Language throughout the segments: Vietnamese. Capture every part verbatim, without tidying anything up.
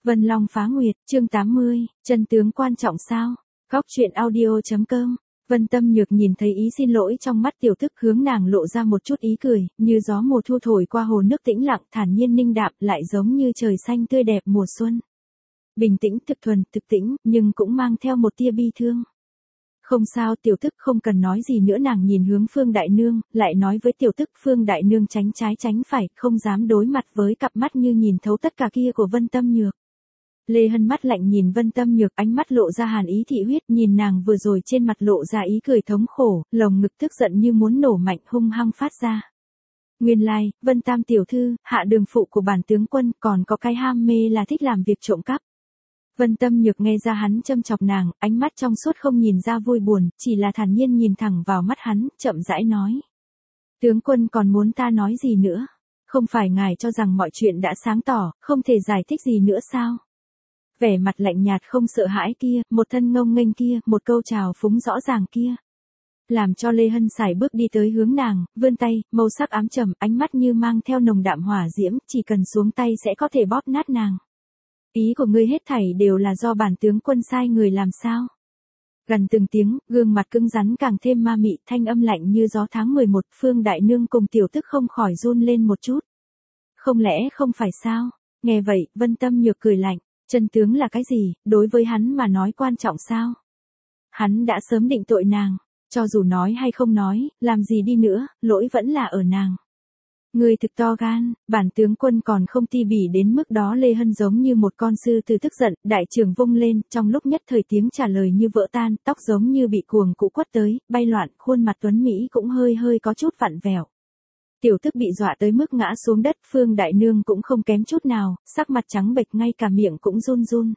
Vân Long phá nguyệt, chương tám mươi, chân tướng quan trọng sao? Góc truyện audio chấm com. Vân Tâm Nhược nhìn thấy ý xin lỗi trong mắt tiểu thức, hướng nàng lộ ra một chút ý cười, như gió mùa thu thổi qua hồ nước tĩnh lặng, thản nhiên ninh đạm, lại giống như trời xanh tươi đẹp mùa xuân. Bình tĩnh, thực thuần, thực tĩnh, nhưng cũng mang theo một tia bi thương. Không sao, tiểu thức không cần nói gì nữa. Nàng nhìn hướng Phương Đại Nương, lại nói với tiểu thức. Phương Đại Nương tránh trái tránh phải, không dám đối mặt với cặp mắt như nhìn thấu tất cả kia của Vân Tâm Nhược. Lê Hân mắt lạnh nhìn Vân Tâm Nhược, ánh mắt lộ ra hàn ý thị huyết, nhìn nàng vừa rồi trên mặt lộ ra ý cười thống khổ, lồng ngực tức giận như muốn nổ mạnh, hung hăng phát ra. Nguyên lai, like, Vân Tam tiểu thư, hạ đường phụ của bản tướng quân, còn có cái ham mê là thích làm việc trộm cắp. Vân Tâm Nhược nghe ra hắn châm chọc nàng, ánh mắt trong suốt không nhìn ra vui buồn, chỉ là thản nhiên nhìn thẳng vào mắt hắn, chậm rãi nói. Tướng quân còn muốn ta nói gì nữa? Không phải ngài cho rằng mọi chuyện đã sáng tỏ, không thể giải thích gì nữa sao? Vẻ mặt lạnh nhạt không sợ hãi kia, một thân ngông nghênh kia, một câu chào phúng rõ ràng kia. Làm cho Lê Hân sải bước đi tới hướng nàng, vươn tay, màu sắc ám trầm, ánh mắt như mang theo nồng đạm hỏa diễm, chỉ cần xuống tay sẽ có thể bóp nát nàng. Ý của ngươi hết thảy đều là do bản tướng quân sai người làm sao? Gần từng tiếng, gương mặt cứng rắn càng thêm ma mị, thanh âm lạnh như gió tháng mười một, Phương Đại Nương cùng tiểu tức không khỏi run lên một chút. Không lẽ không phải sao? Nghe vậy, Vân Tâm Nhược cười lạnh, chân tướng là cái gì, đối với hắn mà nói quan trọng sao? Hắn đã sớm định tội nàng, cho dù nói hay không nói, làm gì đi nữa, lỗi vẫn là ở nàng. Người thực to gan, bản tướng quân còn không ti bỉ đến mức đó. Lê Hân giống như một con sư tử tức giận, đại trường vung lên, trong lúc nhất thời tiếng trả lời như vỡ tan, tóc giống như bị cuồng cụ quất tới, bay loạn, khuôn mặt tuấn Mỹ cũng hơi hơi có chút vặn vẹo. Tiểu tức bị dọa tới mức ngã xuống đất, Phương Đại Nương cũng không kém chút nào, sắc mặt trắng bệch, ngay cả miệng cũng run run.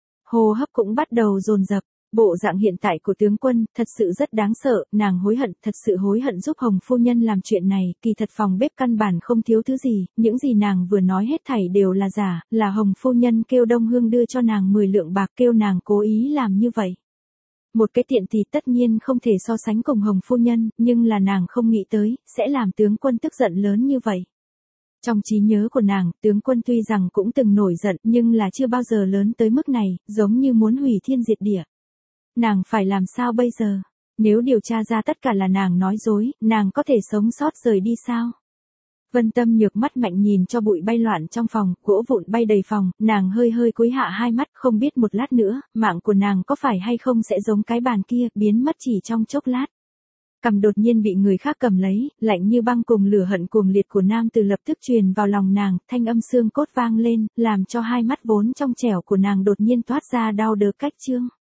Hô hấp cũng bắt đầu dồn dập. Bộ dạng hiện tại của tướng quân, thật sự rất đáng sợ, nàng hối hận, thật sự hối hận giúp Hồng phu nhân làm chuyện này, kỳ thật phòng bếp căn bản không thiếu thứ gì, những gì nàng vừa nói hết thảy đều là giả, là Hồng phu nhân kêu Đông Hương đưa cho nàng mười lượng bạc, kêu nàng cố ý làm như vậy. Một cái tiện thì tất nhiên không thể so sánh cùng Hồng phu nhân, nhưng là nàng không nghĩ tới, sẽ làm tướng quân tức giận lớn như vậy. Trong trí nhớ của nàng, tướng quân tuy rằng cũng từng nổi giận, nhưng là chưa bao giờ lớn tới mức này, giống như muốn hủy thiên diệt địa. Nàng phải làm sao bây giờ? Nếu điều tra ra tất cả là nàng nói dối, nàng có thể sống sót rời đi sao? Vân Tâm Nhược mắt mạnh nhìn cho bụi bay loạn trong phòng, gỗ vụn bay đầy phòng, nàng hơi hơi cúi hạ hai mắt, không biết một lát nữa, mạng của nàng có phải hay không sẽ giống cái bàn kia, biến mất chỉ trong chốc lát. Cầm đột nhiên bị người khác cầm lấy, lạnh như băng cùng lửa hận cuồng liệt của nam từ lập tức truyền vào lòng nàng, thanh âm xương cốt vang lên, làm cho hai mắt vốn trong trẻo của nàng đột nhiên toát ra đau đớn cách trương.